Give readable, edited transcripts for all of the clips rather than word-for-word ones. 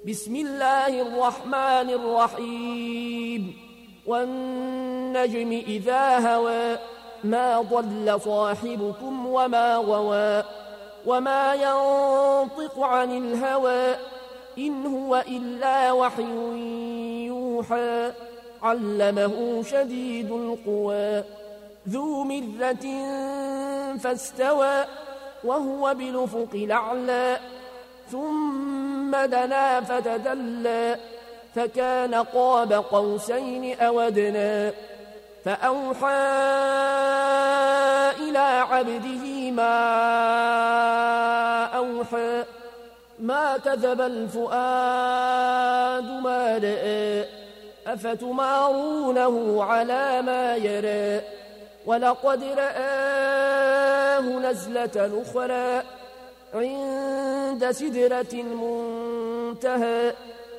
بسم الله الرحمن الرحيم والنجم إذا هوى ما ضل صاحبكم وما غوى وما ينطق عن الهوى إن هو إلا وحي يوحى علمه شديد القوى ذو مرة فاستوى وهو بالأفق الأعلى ثم دنا فتدلى فكان قاب قوسين أو أدنى فأوحى إلى عبده ما أوحى ما كذب الفؤاد ما رأى أفتمارونه على ما يرى ولقد رآه نزلة أخرى عند سدرة المنتهى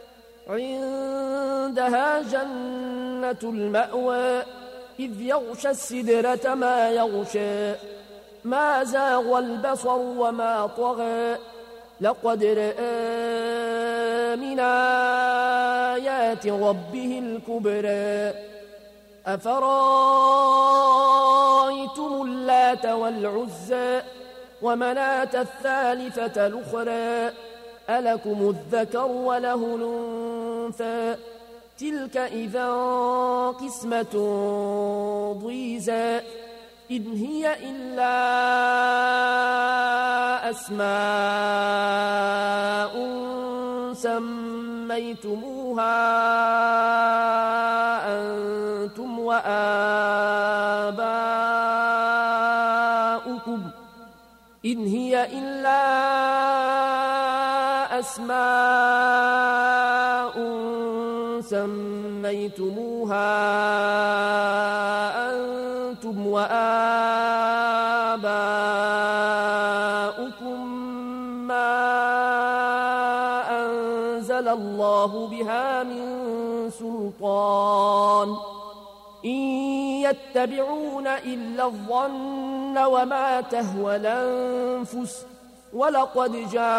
عندها جنة المأوى إذ يغشى السدرة ما يغشى ما زاغ البصر وما طغى لقد رأى من آيات ربه الكبرى أفرأيتم اللات والعزى ومناة الثالثة الأخرى ألكم الذكر وله الأنثى تلك إذا قسمة ضيزى إن هي إلا أسماء سميتموها أنتم وآباؤكم إن هي إلا أسماء سميتموها أنتم وآباؤكم ما أنزل الله بها من سلطان إن يتبعون إلا الظن وما تهوى الأنفس ولقد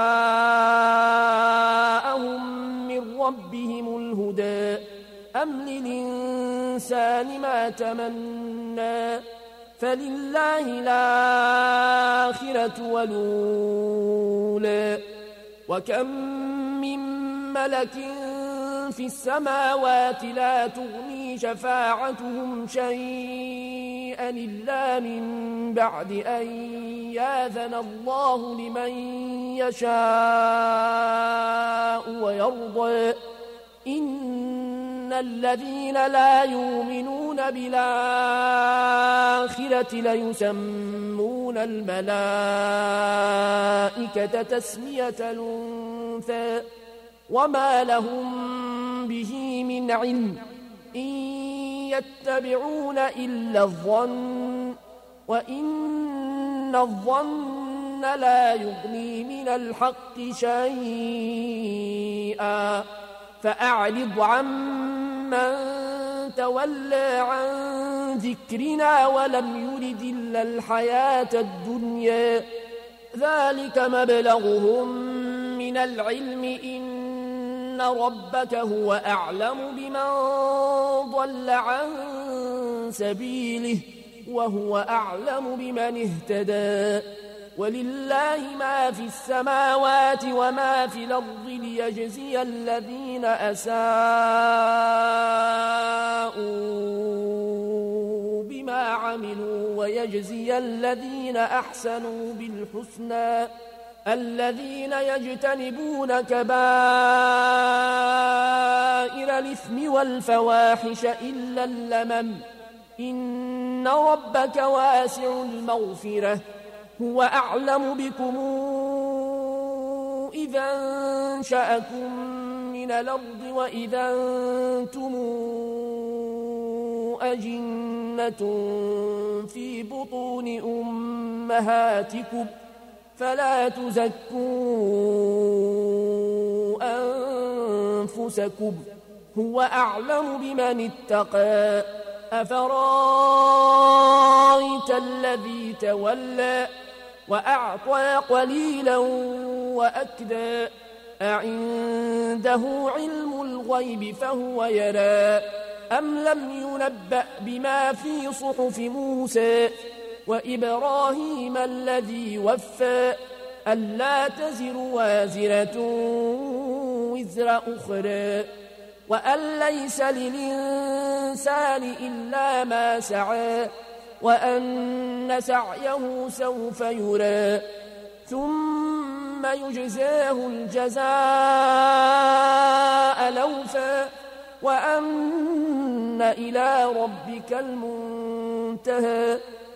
جاءهم من ربهم الهدى أم للإنسان ما تمنى فلله الآخرة والأولى وكم من ملك في السماوات لا تغني شفاعتهم شيئا إلا من بعد أن يأذن الله لمن يشاء ويرضى إن الذين لا يؤمنون بالآخرة ليسمون الملائكة تسمية الأنثى وما لهم به من علم إن يتبعون إلا الظن وإن الظن لا يغني من الحق شيئا فأعرض عمن تولى عن ذكرنا ولم يرد إلا الحياة الدنيا ذلك مبلغهم من العلم إن ربك هو أعلم بمن ضل عن سبيله وهو أعلم بمن اهتدى ولله ما في السماوات وما في الأرض ليجزي الذين أساءوا بما عملوا ويجزي الذين أحسنوا بالحسنى الذين يجتنبون كبائر الإثم والفواحش إلا اللمم إن ربك واسع المغفرة هو أعلم بكم إذا انشأكم من الأرض وإذا أنتم أجنة في بطون أمهاتكم فلا تزكوا أنفسكم هو أعلم بمن اتقى أفرأيت الذي تولى وأعطى قليلا وأكدى أعنده علم الغيب فهو يرى أم لم ينبأ بما في صحف موسى وإبراهيم الذي وفى ألا تزر وازرة وزر أخرى وأن ليس للإنسان إلا ما سعى وأن سعيه سوف يرى ثم يجزاه الجزاء الأوفى وأن إلى ربك المنتهى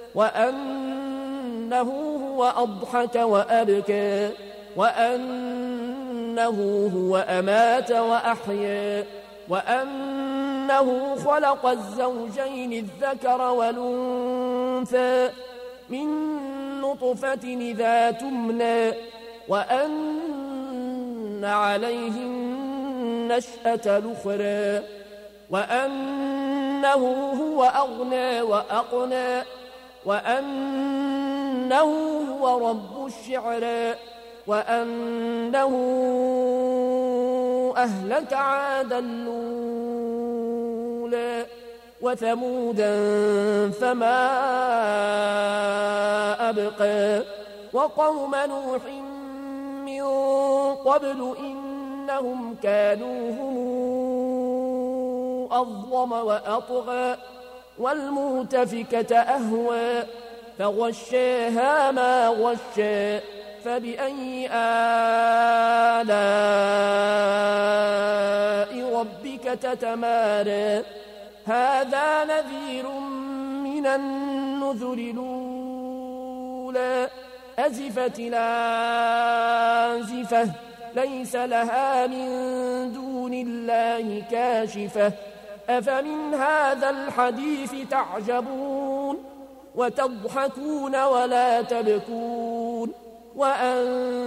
وأنه هو أضحك وأبكى وأنه هو أمات وأحيا وأنه خلق الزوجين الذكر والأنثى من نطفة إذا تمنى وأن عليه النشأة الأخرى وأنه هو أغنى وأقنى وأنه هو رب الشعرى وأنه أهلك عادا الأولى وثمودا فما أبقى وقوم نوح من قبل إنهم كانوا هم أظلم وأطغى والمؤتفكة أهوى فغشاها ما غشى فبأي آلاء ربك تتمارى هذا نذير من النذر الأولى أزفت الآزفة ليس لها من دون الله كاشفة أفمن هذا الحديث تعجبون وتضحكون ولا تبكون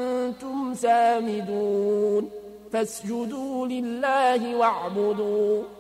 وأنتم سامدون فاسجدوا لله واعبدوا